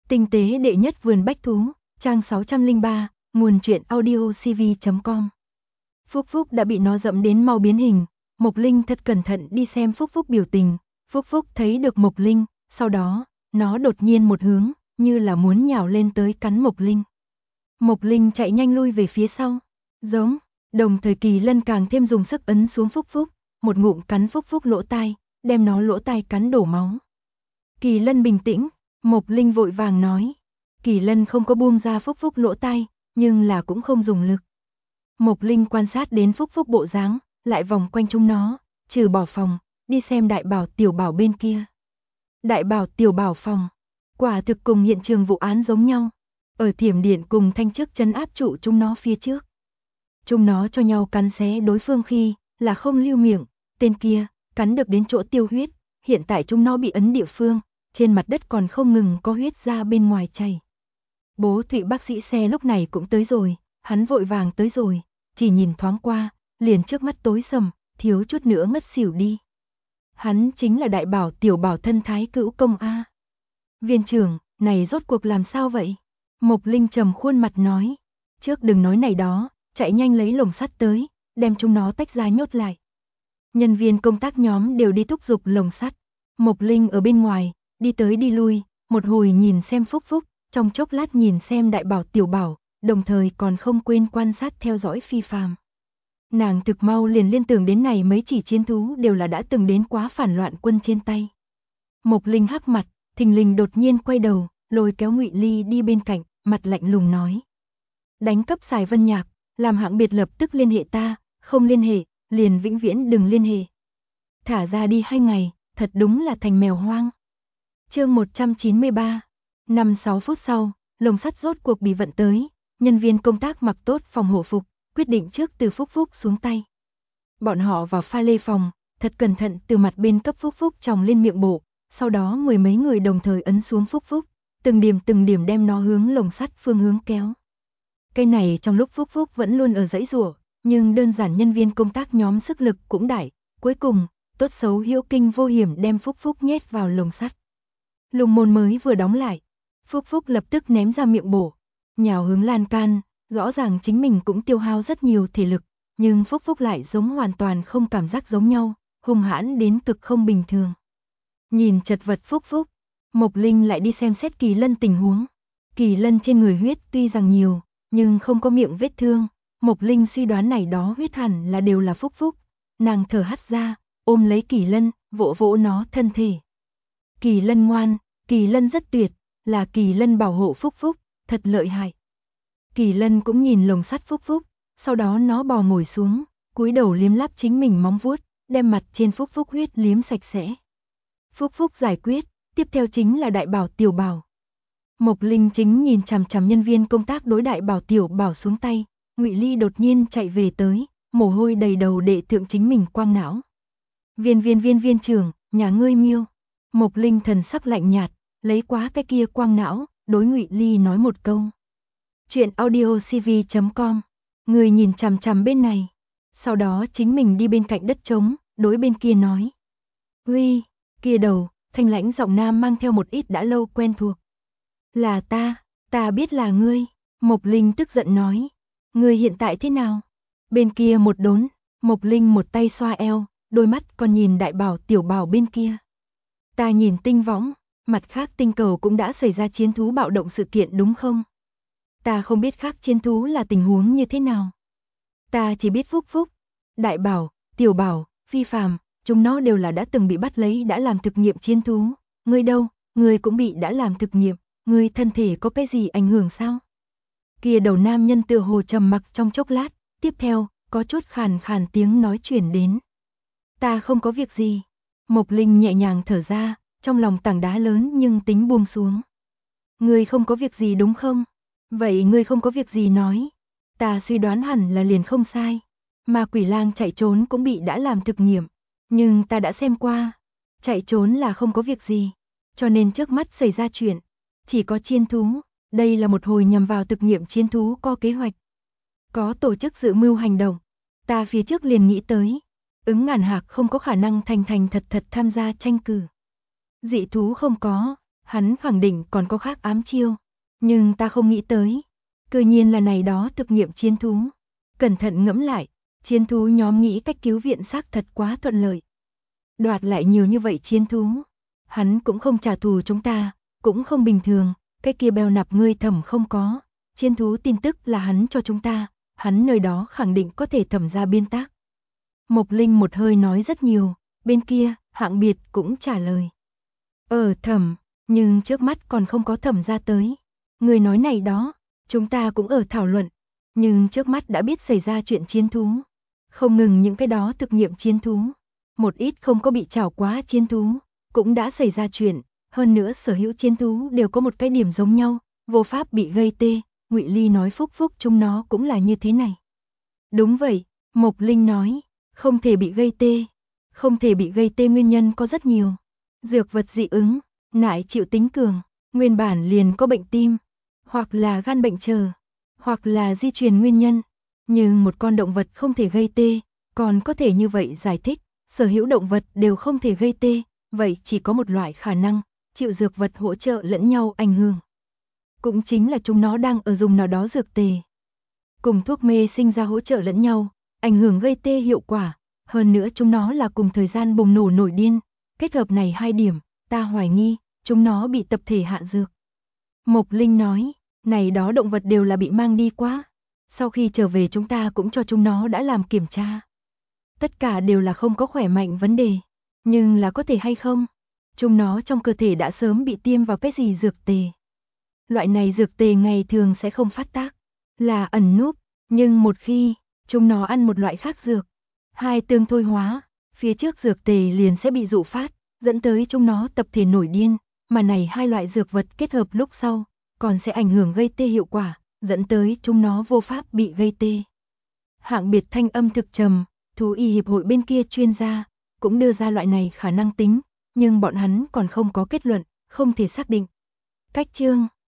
Tinh tế đệ nhất vườn bách thú, trang 603, nguồn truyện audiocv.com. Phúc Phúc đã bị nó dẫm đến mau biến hình, Mộc Linh thật cẩn thận đi xem Phúc Phúc biểu tình, Phúc Phúc thấy được Mộc Linh, sau đó, nó đột nhiên một hướng, như là muốn nhào lên tới cắn Mộc Linh. Mộc Linh chạy nhanh lui về phía sau, giống, đồng thời Kỳ Lân càng thêm dùng sức ấn xuống Phúc Phúc, một ngụm cắn Phúc Phúc lỗ tai, đem nó lỗ tai cắn đổ máu. Kỳ Lân bình tĩnh, Mộc Linh vội vàng nói. Kỳ Lân không có buông ra Phúc Phúc lỗ tai, nhưng là cũng không dùng lực. Mộc Linh quan sát đến Phúc Phúc bộ dáng, lại vòng quanh chúng nó, trừ bỏ phòng, đi xem đại bảo tiểu bảo bên kia. Đại bảo tiểu bảo phòng, quả thực cùng hiện trường vụ án giống nhau. Ở thiểm điện cùng thanh chức trấn áp trụ chúng nó phía trước. Chúng nó cho nhau cắn xé đối phương khi, là không lưu miệng, tên kia, cắn được đến chỗ tiêu huyết, hiện tại chúng nó bị ấn địa phương, trên mặt đất còn không ngừng có huyết ra bên ngoài chảy. Bố Thụy bác sĩ xe lúc này cũng tới rồi, hắn vội vàng tới rồi, chỉ nhìn thoáng qua, liền trước mắt tối sầm, thiếu chút nữa ngất xỉu đi. Hắn chính là đại bảo tiểu bảo thân thái cữu công A. Viên trưởng, này rốt cuộc làm sao vậy? Mộc Linh trầm khuôn mặt nói, trước đừng nói này đó, chạy nhanh lấy lồng sắt tới, đem chúng nó tách ra nhốt lại. Nhân viên công tác nhóm đều đi thúc giục lồng sắt, Mộc Linh ở bên ngoài, đi tới đi lui, một hồi nhìn xem Phúc Phúc, trong chốc lát nhìn xem đại bảo tiểu bảo, đồng thời còn không quên quan sát theo dõi Phi Phàm. Nàng thực mau liền liên tưởng đến này mấy chỉ chiến thú đều là đã từng đến quá phản loạn quân trên tay. Mộc Linh hắc mặt, thình lình đột nhiên quay đầu, lôi kéo Ngụy Ly đi bên cạnh, mặt lạnh lùng nói. Đánh cấp Sài Vân Nhạc, làm hạng biệt lập tức liên hệ ta, không liên hệ, liền vĩnh viễn đừng liên hệ. Thả ra đi 2 ngày, thật đúng là thành mèo hoang. Chương 193. 5-6 phút sau, lồng sắt rốt cuộc bị vận tới, nhân viên công tác mặc tốt phòng hộ phục, quyết định trước từ Phúc Phúc xuống tay. Bọn họ vào pha lê phòng, thật cẩn thận từ mặt bên cấp Phúc Phúc tròng lên miệng bộ, sau đó mười mấy người đồng thời ấn xuống Phúc Phúc, từng điểm đem nó hướng lồng sắt phương hướng kéo. Cái này trong lúc Phúc Phúc vẫn luôn ở giãy giụa, nhưng đơn giản nhân viên công tác nhóm sức lực cũng đại, cuối cùng, tốt xấu hữu kinh vô hiểm đem Phúc Phúc nhét vào lồng sắt. Lồng môn mới vừa đóng lại, Phúc Phúc lập tức ném ra miệng bổ, nhào hướng lan can, rõ ràng chính mình cũng tiêu hao rất nhiều thể lực, nhưng Phúc Phúc lại giống hoàn toàn không cảm giác giống nhau, hung hãn đến cực không bình thường. Nhìn chật vật Phúc Phúc, Mộc Linh lại đi xem xét Kỳ Lân tình huống. Kỳ Lân trên người huyết tuy rằng nhiều, nhưng không có miệng vết thương, Mộc Linh suy đoán này đó huyết hẳn là đều là Phúc Phúc. Nàng thở hắt ra, ôm lấy Kỳ Lân, vỗ vỗ nó thân thể. Kỳ Lân ngoan, Kỳ Lân rất tuyệt, là Kỳ Lân bảo hộ Phúc Phúc, thật lợi hại. Kỳ Lân cũng nhìn lồng sắt Phúc Phúc, sau đó nó bò ngồi xuống, cúi đầu liếm láp chính mình móng vuốt, đem mặt trên Phúc Phúc huyết liếm sạch sẽ. Phúc Phúc giải quyết, tiếp theo chính là đại bảo tiểu bảo. Mộc Linh chính nhìn chằm chằm nhân viên công tác đối đại bảo tiểu bảo xuống tay, Ngụy Ly đột nhiên chạy về tới, mồ hôi đầy đầu đệ thượng chính mình quang não. Viên trưởng, nhà ngươi Miêu. Mộc Linh thần sắc lạnh nhạt, lấy quá cái kia quang não, đối Ngụy Ly nói một câu. Chuyện audiocv.com, người nhìn chằm chằm bên này. Sau đó chính mình đi bên cạnh đất trống, đối bên kia nói. Huy, kia đầu, thanh lãnh giọng nam mang theo một ít đã lâu quen thuộc. Là ta biết là ngươi, Mộc Linh tức giận nói. Ngươi hiện tại thế nào? Bên kia một đốn, Mộc Linh một tay xoa eo, đôi mắt còn nhìn đại bảo tiểu bảo bên kia. Ta nhìn tinh võng, mặt khác tinh cầu cũng đã xảy ra chiến thú bạo động sự kiện đúng không? Ta không biết khác chiến thú là tình huống như thế nào. Ta chỉ biết Phúc Phúc, đại bảo, tiểu bảo, Phi Phàm, chúng nó đều là đã từng bị bắt lấy đã làm thực nghiệm chiến thú. Ngươi đâu, ngươi cũng bị đã làm thực nghiệm, ngươi thân thể có cái gì ảnh hưởng sao? Kia đầu nam nhân tựa hồ trầm mặc trong chốc lát, tiếp theo, có chút khàn khàn tiếng nói chuyển đến. Ta không có việc gì. Mộc Linh nhẹ nhàng thở ra, trong lòng tảng đá lớn nhưng tính buông xuống. Ngươi không có việc gì đúng không? Vậy ngươi không có việc gì nói. Ta suy đoán hẳn là liền không sai. Mà quỷ lang chạy trốn cũng bị đã làm thực nghiệm. Nhưng ta đã xem qua. Chạy trốn là không có việc gì. Cho nên trước mắt xảy ra chuyện. Chỉ có chiến thú. Đây là một hồi nhằm vào thực nghiệm chiến thú có kế hoạch. Có tổ chức dự mưu hành động. Ta phía trước liền nghĩ tới. Ứng Ngàn Hạc không có khả năng thành thật tham gia tranh cử. Dị thú không có. Hắn khẳng định còn có khác ám chiêu, nhưng ta không nghĩ tới. Cơ nhiên là này đó thực nghiệm chiến thú. Cẩn thận ngẫm lại, chiến thú nhóm nghĩ cách cứu viện xác thật quá thuận lợi. Đoạt lại nhiều như vậy chiến thú. Hắn cũng không trả thù chúng ta, cũng không bình thường, cái kia bèo nạp ngươi thẩm không có. Chiến thú tin tức là hắn cho chúng ta, hắn nơi đó khẳng định có thể thẩm ra biên tác. Mộc Linh một hơi nói rất nhiều, bên kia, Hạng Biệt cũng trả lời. Thẩm, nhưng trước mắt còn không có thẩm ra tới. Người nói này đó, chúng ta cũng ở thảo luận, nhưng trước mắt đã biết xảy ra chuyện chiến thú. Không ngừng những cái đó thực nghiệm chiến thú, một ít không có bị chảo quá chiến thú, cũng đã xảy ra chuyện, hơn nữa sở hữu chiến thú đều có một cái điểm giống nhau, vô pháp bị gây tê. Ngụy Ly nói Phúc Phúc chúng nó cũng là như thế này. Đúng vậy, Mộc Linh nói, không thể bị gây tê. Không thể bị gây tê nguyên nhân có rất nhiều. Dược vật dị ứng, nại chịu tính cường, nguyên bản liền có bệnh tim, hoặc là gan bệnh chờ, hoặc là di truyền nguyên nhân. Nhưng một con động vật không thể gây tê, còn có thể như vậy giải thích, sở hữu động vật đều không thể gây tê, vậy chỉ có một loại khả năng, chịu dược vật hỗ trợ lẫn nhau ảnh hưởng. Cũng chính là chúng nó đang ở dùng nào đó dược tề. Cùng thuốc mê sinh ra hỗ trợ lẫn nhau, ảnh hưởng gây tê hiệu quả, hơn nữa chúng nó là cùng thời gian bùng nổ nổi điên. Kết hợp này hai điểm, ta hoài nghi, chúng nó bị tập thể hạ dược. Mộc Linh nói, này đó động vật đều là bị mang đi quá. Sau khi trở về chúng ta cũng cho chúng nó đã làm kiểm tra. Tất cả đều là không có khỏe mạnh vấn đề. Nhưng là có thể hay không? Chúng nó trong cơ thể đã sớm bị tiêm vào cái gì dược tề. Loại này dược tề ngày thường sẽ không phát tác, là ẩn núp. Nhưng một khi chúng nó ăn một loại khác dược, hai tương thôi hóa, phía trước dược tề liền sẽ bị dụ phát, dẫn tới chúng nó tập thể nổi điên, mà này hai loại dược vật kết hợp lúc sau, còn sẽ ảnh hưởng gây tê hiệu quả, dẫn tới chúng nó vô pháp bị gây tê. Hạng Biệt thanh âm thực trầm, thú y hiệp hội bên kia chuyên gia cũng đưa ra loại này khả năng tính, nhưng bọn hắn còn không có kết luận, không thể xác định. Cách chương